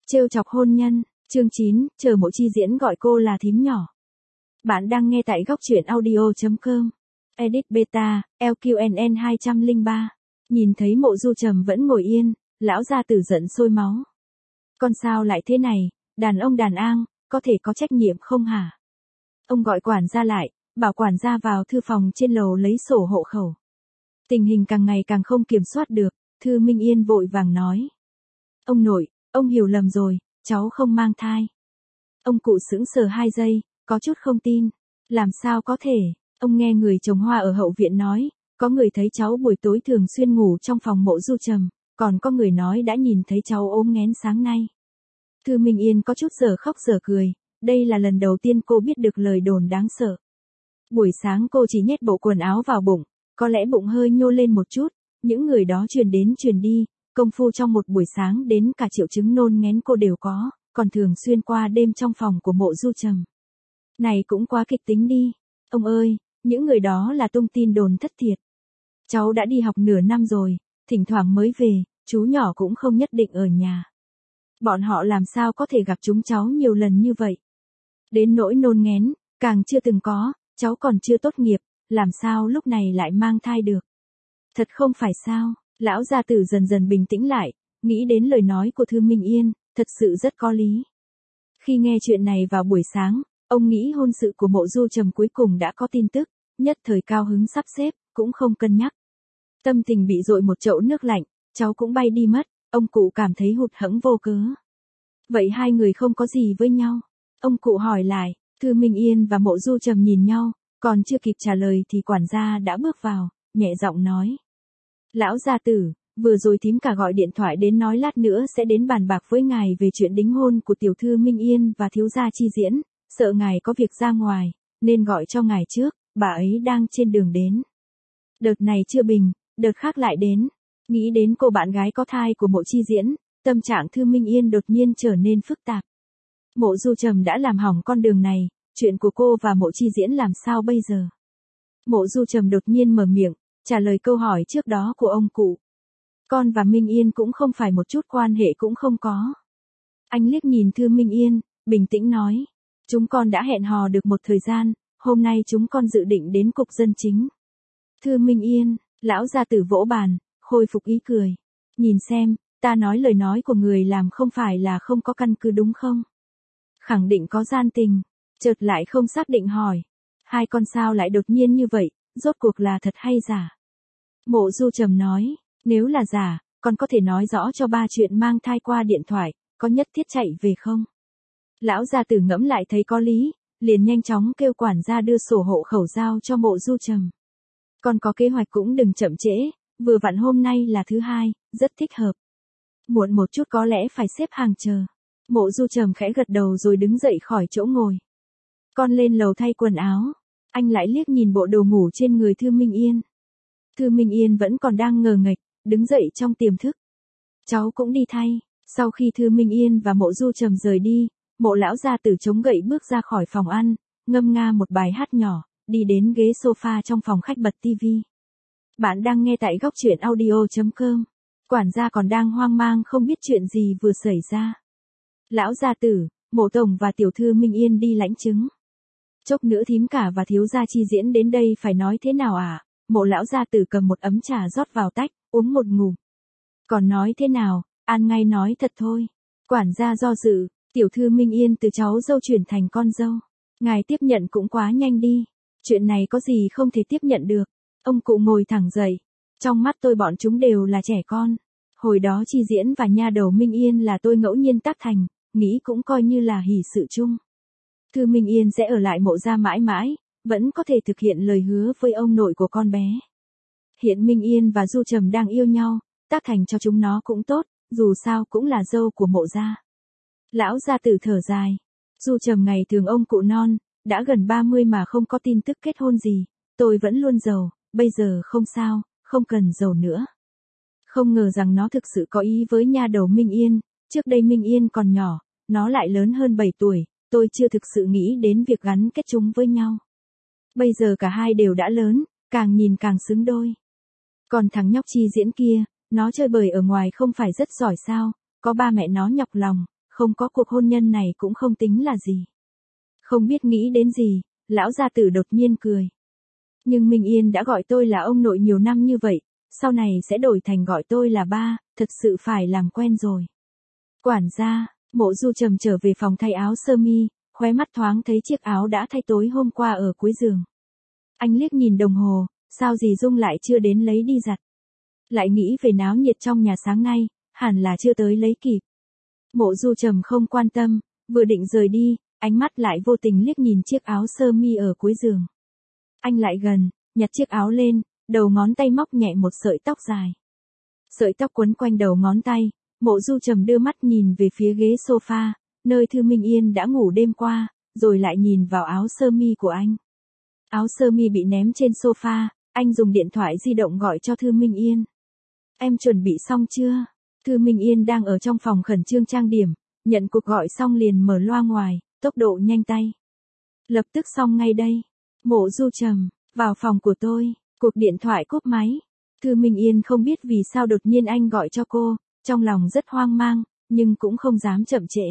Trêu chọc hôn nhân, chương 9, chờ Mộ Chi Diễn gọi cô là thím nhỏ. Bạn đang nghe tại góc truyện audio.com. Edit Beta, LQNN 203. Nhìn thấy Mộ Du Trầm vẫn ngồi yên, lão gia tử giận sôi máu. Con sao lại thế này, đàn ông đàn an, có thể có trách nhiệm không hả? Ông gọi quản gia lại, bảo quản gia vào thư phòng trên lầu lấy sổ hộ khẩu. Tình hình càng ngày càng không kiểm soát được, Thư Minh Yên vội vàng nói. Ông nội, ông hiểu lầm rồi, cháu không mang thai. Ông cụ sững sờ 2 giây, có chút không tin. Làm sao có thể, ông nghe người trồng hoa ở hậu viện nói, có người thấy cháu buổi tối thường xuyên ngủ trong phòng Mộ Du Trầm, còn có người nói đã nhìn thấy cháu ốm nghén sáng nay. Thư Minh Yên có chút giờ khóc giờ cười, đây là lần đầu tiên cô biết được lời đồn đáng sợ. Buổi sáng cô chỉ nhét bộ quần áo vào bụng, có lẽ bụng hơi nhô lên một chút, những người đó truyền đến truyền đi, công phu trong một buổi sáng đến cả triệu chứng nôn nghén cô đều có, còn thường xuyên qua đêm trong phòng của Mộ Du Trầm. Này cũng quá kịch tính đi, ông ơi, những người đó là tung tin đồn thất thiệt. Cháu đã đi học nửa năm rồi, thỉnh thoảng mới về, chú nhỏ cũng không nhất định ở nhà. Bọn họ làm sao có thể gặp chúng cháu nhiều lần như vậy. Đến nỗi nôn nghén, càng chưa từng có, cháu còn chưa tốt nghiệp, làm sao lúc này lại mang thai được. Thật không phải sao, lão gia tử dần dần bình tĩnh lại, nghĩ đến lời nói của Thư Minh Yên, thật sự rất có lý. Khi nghe chuyện này vào buổi sáng, ông nghĩ hôn sự của Mộ Du Trầm cuối cùng đã có tin tức, nhất thời cao hứng sắp xếp, cũng không cân nhắc. Tâm tình bị dội một chậu nước lạnh, cháu cũng bay đi mất, ông cụ cảm thấy hụt hẫng vô cớ. Vậy hai người không có gì với nhau? Ông cụ hỏi lại, Thư Minh Yên và Mộ Du Trầm nhìn nhau, còn chưa kịp trả lời thì quản gia đã bước vào, nhẹ giọng nói. Lão gia tử, vừa rồi thím cả gọi điện thoại đến nói lát nữa sẽ đến bàn bạc với ngài về chuyện đính hôn của tiểu thư Minh Yên và thiếu gia Chi Diễn, sợ ngài có việc ra ngoài, nên gọi cho ngài trước, bà ấy đang trên đường đến. Đợt này chưa bình, đợt khác lại đến. Nghĩ đến cô bạn gái có thai của Mộ Chi Diễn, tâm trạng Thư Minh Yên đột nhiên trở nên phức tạp. Mộ Du Trầm đã làm hỏng con đường này, chuyện của cô và Mộ Chi Diễn làm sao bây giờ? Mộ Du Trầm đột nhiên mở miệng, trả lời câu hỏi trước đó của ông cụ. Con và Minh Yên cũng không phải một chút quan hệ cũng không có. Anh liếc nhìn Thư Minh Yên, bình tĩnh nói. Chúng con đã hẹn hò được một thời gian, hôm nay chúng con dự định đến cục dân chính. Thư Minh Yên, lão gia tử vỗ bàn, khôi phục ý cười. Nhìn xem, ta nói lời nói của người làm không phải là không có căn cứ đúng không? Khẳng định có gian tình, chợt lại không xác định hỏi. Hai con sao lại đột nhiên như vậy, rốt cuộc là thật hay giả? Mộ Du Trầm nói, nếu là giả, con có thể nói rõ cho ba chuyện mang thai qua điện thoại, có nhất thiết chạy về không? Lão gia tử ngẫm lại thấy có lý, liền nhanh chóng kêu quản gia đưa sổ hộ khẩu giao cho Mộ Du Trầm. Con có kế hoạch cũng đừng chậm trễ, vừa vặn hôm nay là thứ hai, rất thích hợp. Muộn một chút có lẽ phải xếp hàng chờ. Mộ Du Trầm khẽ gật đầu rồi đứng dậy khỏi chỗ ngồi. Con lên lầu thay quần áo. Anh lại liếc nhìn bộ đồ ngủ trên người Thư Minh Yên. Thư Minh Yên vẫn còn đang ngờ nghệch, đứng dậy trong tiềm thức. Cháu cũng đi thay. Sau khi Thư Minh Yên và Mộ Du Trầm rời đi, Mộ lão gia tử chống gậy bước ra khỏi phòng ăn, ngâm nga một bài hát nhỏ, đi đến ghế sofa trong phòng khách bật tivi. Bạn đang nghe tại góc truyện audio.com. Quản gia còn đang hoang mang không biết chuyện gì vừa xảy ra. Lão gia tử, Mộ tổng và tiểu thư Minh Yên đi lãnh chứng. Chốc nữa thím cả và thiếu gia Chi Diễn đến đây phải nói thế nào à? Mộ lão gia tử cầm một ấm trà rót vào tách, uống một ngụm. Còn nói thế nào, An ngay nói thật thôi. Quản gia do dự, tiểu thư Minh Yên từ cháu dâu chuyển thành con dâu. Ngài tiếp nhận cũng quá nhanh đi. Chuyện này có gì không thể tiếp nhận được. Ông cụ ngồi thẳng dậy. Trong mắt tôi bọn chúng đều là trẻ con. Hồi đó Chi Diễn và nha đầu Minh Yên là tôi ngẫu nhiên tác thành, nghĩ cũng coi như là hỷ sự chung. Thư Minh Yên sẽ ở lại Mộ gia mãi mãi, vẫn có thể thực hiện lời hứa với ông nội của con bé. Hiện Minh Yên và Du Trầm đang yêu nhau, tác thành cho chúng nó cũng tốt, dù sao cũng là dâu của Mộ gia. Lão gia tử thở dài. Du Trầm ngày thường ông cụ non, đã gần 30 mà không có tin tức kết hôn gì, tôi vẫn luôn giàu, bây giờ không sao, không cần giàu nữa. Không ngờ rằng nó thực sự có ý với nha đầu Minh Yên, trước đây Minh Yên còn nhỏ, nó lại lớn hơn 7 tuổi, tôi chưa thực sự nghĩ đến việc gắn kết chúng với nhau. Bây giờ cả hai đều đã lớn, càng nhìn càng xứng đôi. Còn thằng nhóc Chi Diễn kia, nó chơi bời ở ngoài không phải rất giỏi sao, có ba mẹ nó nhọc lòng, không có cuộc hôn nhân này cũng không tính là gì. Không biết nghĩ đến gì, lão gia tử đột nhiên cười. Nhưng Minh Yên đã gọi tôi là ông nội nhiều năm như vậy, sau này sẽ đổi thành gọi tôi là ba, thật sự phải làm quen rồi. Quản gia, Mộ Du Trầm trở về phòng thay áo sơ mi, khóe mắt thoáng thấy chiếc áo đã thay tối hôm qua ở cuối giường. Anh liếc nhìn đồng hồ, sao dì Dung lại chưa đến lấy đi giặt. Lại nghĩ về náo nhiệt trong nhà sáng nay, hẳn là chưa tới lấy kịp. Mộ Du Trầm không quan tâm, vừa định rời đi, ánh mắt lại vô tình liếc nhìn chiếc áo sơ mi ở cuối giường. Anh lại gần, nhặt chiếc áo lên, đầu ngón tay móc nhẹ một sợi tóc dài. Sợi tóc quấn quanh đầu ngón tay, Mộ Du Trầm đưa mắt nhìn về phía ghế sofa, nơi Thư Minh Yên đã ngủ đêm qua, rồi lại nhìn vào áo sơ mi của anh. Áo sơ mi bị ném trên sofa, anh dùng điện thoại di động gọi cho Thư Minh Yên. Em chuẩn bị xong chưa? Thư Minh Yên đang ở trong phòng khẩn trương trang điểm, nhận cuộc gọi xong liền mở loa ngoài, tốc độ nhanh tay. Lập tức xong ngay đây. Mộ Du Trầm, vào phòng của tôi, cuộc điện thoại cúp máy. Thư Minh Yên không biết vì sao đột nhiên anh gọi cho cô, trong lòng rất hoang mang, nhưng cũng không dám chậm trễ.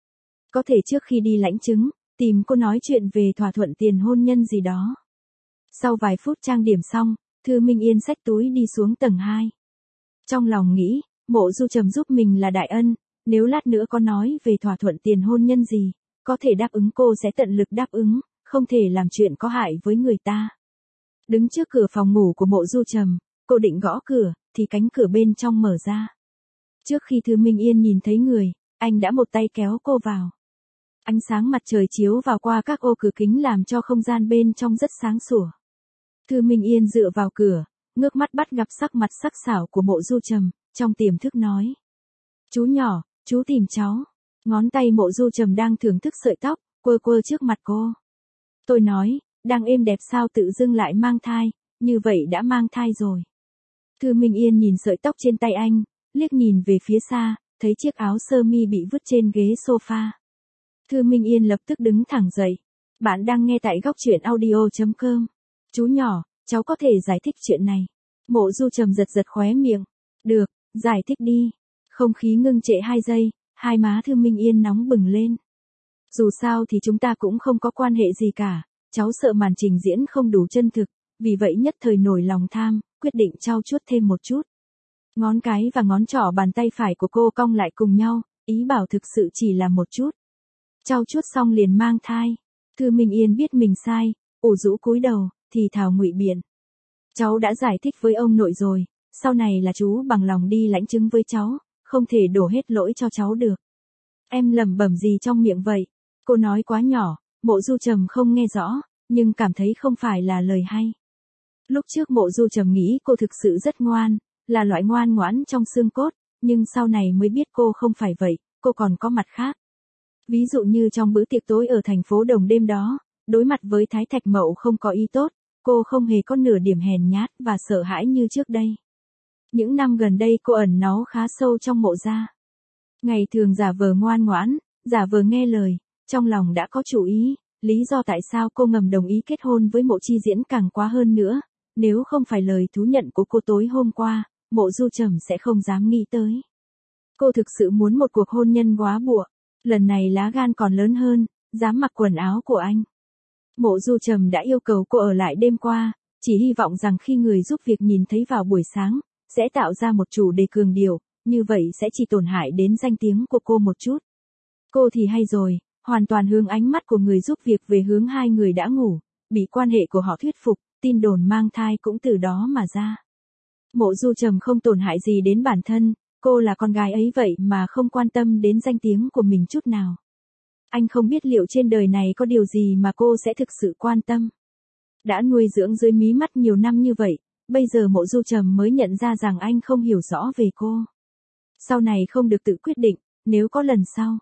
Có thể trước khi đi lãnh chứng, tìm cô nói chuyện về thỏa thuận tiền hôn nhân gì đó. Sau vài phút trang điểm xong, Thư Minh Yên xách túi đi xuống tầng 2. Trong lòng nghĩ, Mộ Du Trầm giúp mình là đại ân, nếu lát nữa có nói về thỏa thuận tiền hôn nhân gì, có thể đáp ứng cô sẽ tận lực đáp ứng, không thể làm chuyện có hại với người ta. Đứng trước cửa phòng ngủ của Mộ Du Trầm, cô định gõ cửa, thì cánh cửa bên trong mở ra. Trước khi Thư Minh Yên nhìn thấy người, anh đã một tay kéo cô vào. Ánh sáng mặt trời chiếu vào qua các ô cửa kính làm cho không gian bên trong rất sáng sủa. Thư Minh Yên dựa vào cửa, ngước mắt bắt gặp sắc mặt sắc sảo của Mộ Du Trầm, trong tiềm thức nói. Chú nhỏ, chú tìm cháu. Ngón tay Mộ Du Trầm đang thưởng thức sợi tóc, quơ quơ trước mặt cô. Tôi nói, đang êm đẹp sao tự dưng lại mang thai, như vậy đã mang thai rồi. Thư Minh Yên nhìn sợi tóc trên tay anh, liếc nhìn về phía xa, thấy chiếc áo sơ mi bị vứt trên ghế sofa. Thư Minh Yên lập tức đứng thẳng dậy. Bạn đang nghe tại góc truyện audio.com. Chú nhỏ, cháu có thể giải thích chuyện này. Mộ Du Trầm giật giật khóe miệng. Được, giải thích đi. Không khí ngưng trệ 2 giây, hai má Thư Minh Yên nóng bừng lên. Dù sao thì chúng ta cũng không có quan hệ gì cả, cháu sợ màn trình diễn không đủ chân thực, vì vậy nhất thời nổi lòng tham, quyết định trau chuốt thêm một chút. Ngón cái và ngón trỏ bàn tay phải của cô cong lại cùng nhau, ý bảo thực sự chỉ là một chút. Trau chuốt xong liền mang thai. Thư Minh Yên biết mình sai, ủ rũ cúi đầu, thì thào ngụy biện. Cháu đã giải thích với ông nội rồi, sau này là chú bằng lòng đi lãnh chứng với cháu, không thể đổ hết lỗi cho cháu được. Em lẩm bẩm gì trong miệng vậy? Cô nói quá nhỏ, Mộ Du Trầm không nghe rõ, nhưng cảm thấy không phải là lời hay. Lúc trước Mộ Du Trầm nghĩ cô thực sự rất ngoan, là loại ngoan ngoãn trong xương cốt, nhưng sau này mới biết cô không phải vậy, cô còn có mặt khác. Ví dụ như trong bữa tiệc tối ở thành phố Đồng đêm đó, đối mặt với Thái Thạch Mậu không có ý tốt, cô không hề có nửa điểm hèn nhát và sợ hãi như trước đây. Những năm gần đây cô ẩn náu khá sâu trong Mộ gia. Ngày thường giả vờ ngoan ngoãn, giả vờ nghe lời, trong lòng đã có chủ ý, lý do tại sao cô ngầm đồng ý kết hôn với Mộ Chi Diễn càng quá hơn nữa, nếu không phải lời thú nhận của cô tối hôm qua, Mộ Du Trầm sẽ không dám nghĩ tới. Cô thực sự muốn một cuộc hôn nhân góa bụa, lần này lá gan còn lớn hơn, dám mặc quần áo của anh. Mộ Du Trầm đã yêu cầu cô ở lại đêm qua, chỉ hy vọng rằng khi người giúp việc nhìn thấy vào buổi sáng, sẽ tạo ra một chủ đề cường điệu, như vậy sẽ chỉ tổn hại đến danh tiếng của cô một chút. Cô thì hay rồi, hoàn toàn hướng ánh mắt của người giúp việc về hướng hai người đã ngủ, bị quan hệ của họ thuyết phục, tin đồn mang thai cũng từ đó mà ra. Mộ Du Trầm không tổn hại gì đến bản thân, cô là con gái ấy vậy mà không quan tâm đến danh tiếng của mình chút nào. Anh không biết liệu trên đời này có điều gì mà cô sẽ thực sự quan tâm. Đã nuôi dưỡng dưới mí mắt nhiều năm như vậy, bây giờ Mộ Du Trầm mới nhận ra rằng anh không hiểu rõ về cô. Sau này không được tự quyết định, nếu có lần sau.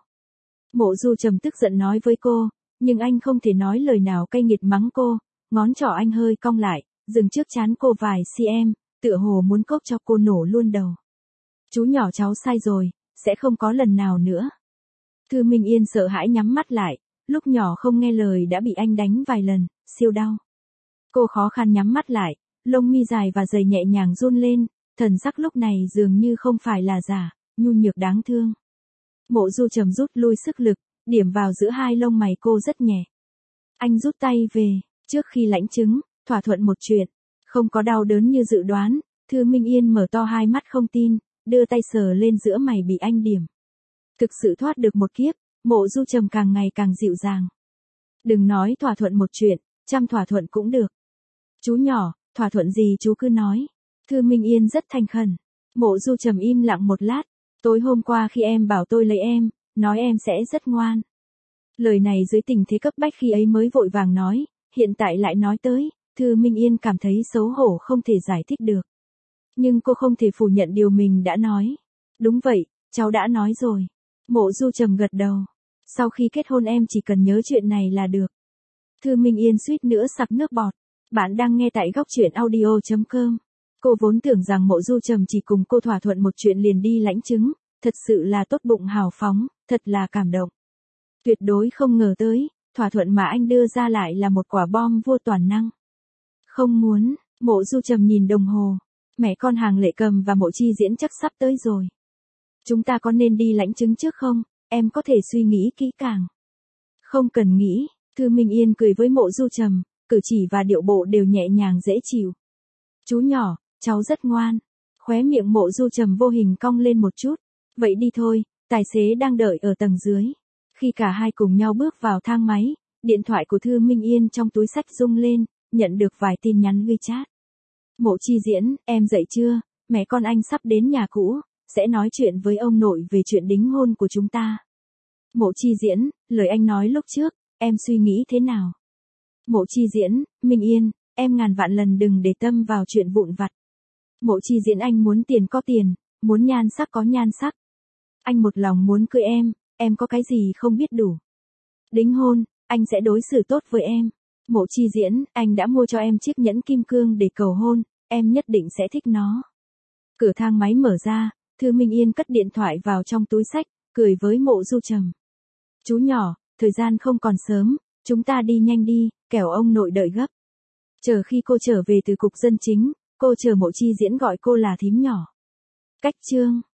Mộ Du Trầm tức giận nói với cô, nhưng anh không thể nói lời nào cay nghiệt mắng cô, ngón trỏ anh hơi cong lại, dừng trước trán cô vài cm, tựa hồ muốn cốc cho cô nổ luôn đầu. Chú nhỏ cháu sai rồi, sẽ không có lần nào nữa. Thư Minh Yên sợ hãi nhắm mắt lại, lúc nhỏ không nghe lời đã bị anh đánh vài lần, siêu đau. Cô khó khăn nhắm mắt lại, lông mi dài và dày nhẹ nhàng run lên, thần sắc lúc này dường như không phải là giả, nhu nhược đáng thương. Mộ Du Trầm rút lui sức lực, điểm vào giữa hai lông mày cô rất nhẹ. Anh rút tay về, trước khi lãnh chứng, thỏa thuận một chuyện. Không có đau đớn như dự đoán, Thư Minh Yên mở to hai mắt không tin, đưa tay sờ lên giữa mày bị anh điểm. Thực sự thoát được một kiếp, Mộ Du Trầm càng ngày càng dịu dàng. Đừng nói thỏa thuận một chuyện, trăm thỏa thuận cũng được. Chú nhỏ, thỏa thuận gì chú cứ nói. Thư Minh Yên rất thành khẩn. Mộ Du Trầm im lặng một lát. Tối hôm qua khi em bảo tôi lấy em, nói em sẽ rất ngoan. Lời này dưới tình thế cấp bách khi ấy mới vội vàng nói, hiện tại lại nói tới, Thư Minh Yên cảm thấy xấu hổ không thể giải thích được. Nhưng cô không thể phủ nhận điều mình đã nói. Đúng vậy, cháu đã nói rồi. Mộ Du Trầm gật đầu. Sau khi kết hôn em chỉ cần nhớ chuyện này là được. Thư Minh Yên suýt nữa sặc nước bọt. Bạn đang nghe tại góc truyện audio.com. Cô vốn tưởng rằng Mộ Du Trầm chỉ cùng cô thỏa thuận một chuyện liền đi lãnh chứng, thật sự là tốt bụng hào phóng, thật là cảm động. Tuyệt đối không ngờ tới, thỏa thuận mà anh đưa ra lại là một quả bom vô toàn năng. Không muốn, Mộ Du Trầm nhìn đồng hồ. Mẹ con Hàng Lệ Cầm và Mộ Chi Diễn chắc sắp tới rồi. Chúng ta có nên đi lãnh chứng trước không? Em có thể suy nghĩ kỹ càng. Không cần nghĩ, Thư Minh Yên cười với Mộ Du Trầm, cử chỉ và điệu bộ đều nhẹ nhàng dễ chịu. Chú nhỏ, cháu rất ngoan. Khóe miệng Mộ Du Trầm vô hình cong lên một chút. Vậy đi thôi, tài xế đang đợi ở tầng dưới. Khi cả hai cùng nhau bước vào thang máy, điện thoại của Thư Minh Yên trong túi xách rung lên, nhận được vài tin nhắn WeChat. Mộ Chi Diễn, em dậy chưa? Mẹ con anh sắp đến nhà cũ, sẽ nói chuyện với ông nội về chuyện đính hôn của chúng ta. Mộ Chi Diễn, lời anh nói lúc trước, em suy nghĩ thế nào? Mộ Chi Diễn, Minh Yên, em ngàn vạn lần đừng để tâm vào chuyện vụn vặt. Mộ Chi Diễn, anh muốn tiền có tiền, muốn nhan sắc có nhan sắc. Anh một lòng muốn cưới em có cái gì không biết đủ. Đính hôn, anh sẽ đối xử tốt với em. Mộ Chi Diễn, anh đã mua cho em chiếc nhẫn kim cương để cầu hôn, em nhất định sẽ thích nó. Cửa thang máy mở ra, Thư Minh Yên cất điện thoại vào trong túi xách, cười với Mộ Du Trầm. Chú nhỏ, thời gian không còn sớm, chúng ta đi nhanh đi, kẻo ông nội đợi gấp. Chờ khi cô trở về từ cục dân chính, cô chờ Mộ Chi Diễn gọi cô là thím nhỏ. Cách chương